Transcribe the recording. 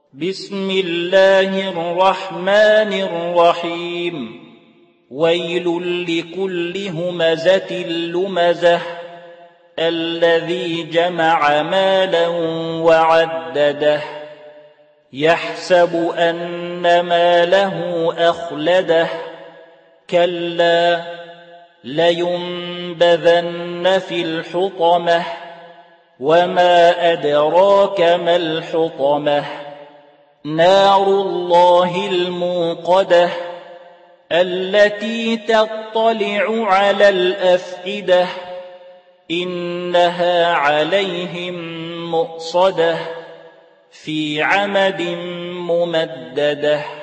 بسم الله الرحمن الرحيم ويل لكل همزة لمزة الذي جمع مالا وعدده يحسب أن ماله أخلده كلا لينبذن في الحطمة وما أدراك ما الحطمة نار الله الموقدة التي تطلع على الأفئدة إنها عليهم مؤصدة في عمد ممددة.